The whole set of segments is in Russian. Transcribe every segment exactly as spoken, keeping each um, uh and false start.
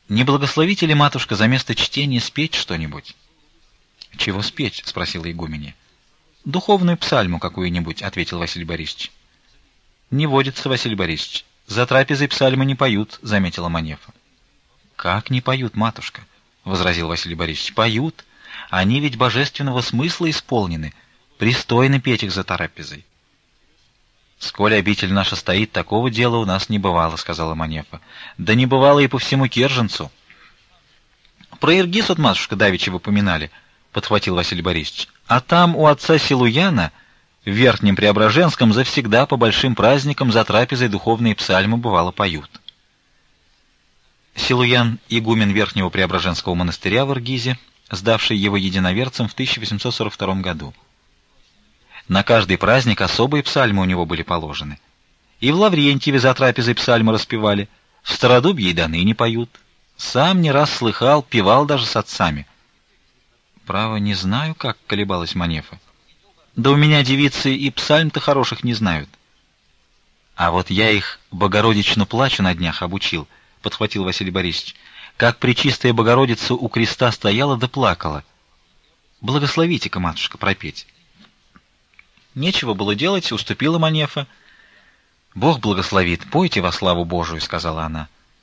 Не благословите ли, матушка, за место чтения спеть что-нибудь? Чего спеть? Спросила игуменья. Духовную псальму какую-нибудь, ответил Василий Борисович. Не водится, Василий Борисович. За трапезой псальмы не поют, заметила Манефа. Как не поют, матушка? Возразил Василий Борисович. Поют. Они ведь божественного смысла исполнены. Пристойно петь их за трапезой. «Сколь обитель наша стоит, такого дела у нас не бывало», — сказала Манефа. «Да не бывало и по всему Керженцу». «Про Иргиз от матушка давеча вы поминали», — подхватил Василий Борисович. «А там у отца Силуяна в Верхнем Преображенском завсегда по большим праздникам за трапезой духовные псальмы бывало поют». Силуян — игумен Верхнего Преображенского монастыря в Иргизе, сдавший его единоверцам в тысяча восемьсот сорок втором году. На каждый праздник особые псальмы у него были положены. И в Лаврентьеве за трапезой псальмы распевали, в Стародубье и до ныне поют. Сам не раз слыхал, певал даже с отцами. Право, не знаю, как колебалась Манефа. Да у меня девицы и псальм-то хороших не знают. А вот я их Богородичну плачу на днях обучил, подхватил Василий Борисович. Как пречистая Богородица у креста стояла да плакала. Благословите-ка, матушка, пропеть. Нечего было делать, уступила Манефа. «Бог благословит, пойте во славу Божию», — сказала она.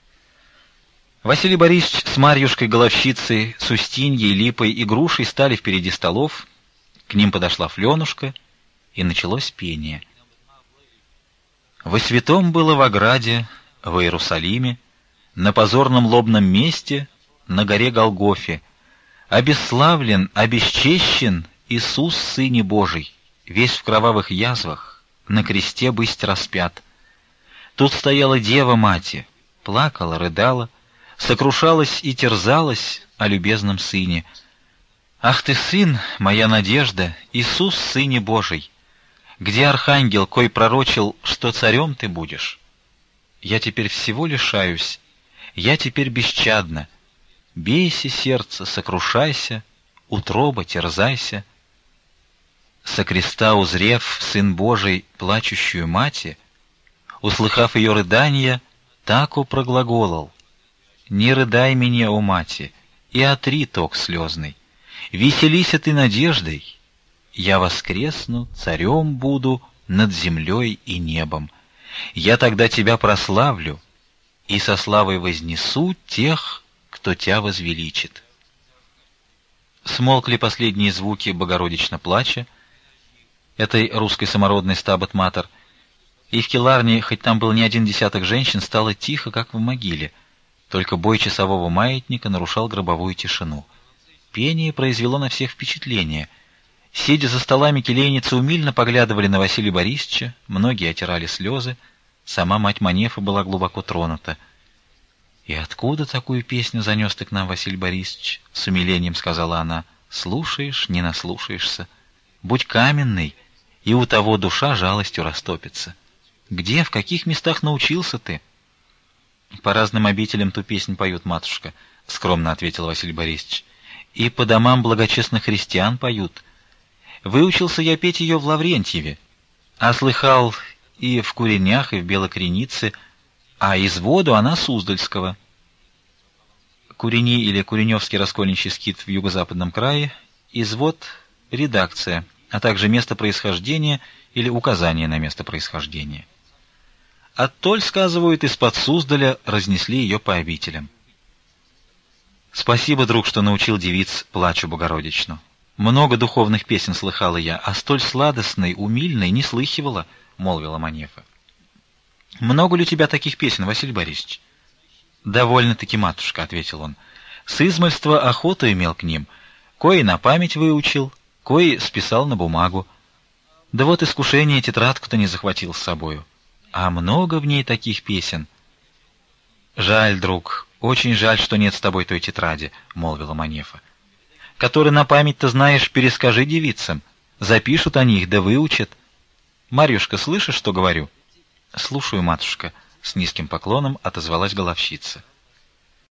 Василий Борисович с Марьюшкой Головщицей, с Устиньей, Липой и Грушей стали впереди столов. К ним подошла Фленушка, и началось пение. «Во святом было в ограде, в Иерусалиме, на позорном лобном месте, на горе Голгофе, обесславлен, обесчещен Иисус, Сыне Божий, весь в кровавых язвах, на кресте бысть распят. Тут стояла Дева-Мати, плакала, рыдала, сокрушалась и терзалась о любезном Сыне. Ах ты, Сын, моя надежда, Иисус, Сыне Божий! Где архангел, кой пророчил, что царем ты будешь? Я теперь всего лишаюсь, я теперь бесчадна. Бейся, сердце, сокрушайся, утроба, терзайся. Со креста узрев Сын Божий плачущую мати, услыхав ее рыдания, тако проглаголал: «Не рыдай меня, о мати, и отри ток слезный. Веселися ты надеждой, я воскресну, царем буду над землей и небом. Я тогда тебя прославлю и со славой вознесу тех, кто тебя возвеличит». Смолкли последние звуки Богородично плача, этой русской самородной Стабат Матер, и в келарне, хоть там был не один десяток женщин, стало тихо, как в могиле. Только бой часового маятника нарушал гробовую тишину. Пение произвело на всех впечатление. Сидя за столами, келейницы умильно поглядывали на Василия Борисовича, многие отирали слезы, сама мать Манефа была глубоко тронута. «И откуда такую песню занес ты к нам, Василий Борисович?» — с умилением сказала она. «Слушаешь, не наслушаешься. Будь каменный, и у того душа жалостью растопится. Где, в каких местах научился ты?» «По разным обителям ту песнь поют, матушка», — скромно ответил Василий Борисович. «И по домам благочестных христиан поют. Выучился я петь ее в Лаврентьеве, а слыхал и в Куренях, и в Белокренице, а изводу она Суздальского». Курени или Куреневский раскольничий скит в юго-западном крае, извод — редакция, а также место происхождения или указание на место происхождения. Оттоль, сказывают, из-под Суздаля разнесли ее по обителям. «Спасибо, друг, что научил девиц плачу Богородичну. Много духовных песен слыхала я, а столь сладостной, умильной не слыхивала», — молвила Манефа. «Много ли у тебя таких песен, Василий Борисович?» «Довольно-таки, матушка», — ответил он. «С измальства охоту имел к ним, кои на память выучил, кои списал на бумагу. Да вот искушение тетрадку-то не захватил с собою. А много в ней таких песен». «Жаль, друг, очень жаль, что нет с тобой той тетради», — молвила Манефа. «Который на память-то знаешь, перескажи девицам. Запишут они их, да выучат. Марьюшка, слышишь, что говорю?» «Слушаю, матушка», — с низким поклоном отозвалась головщица.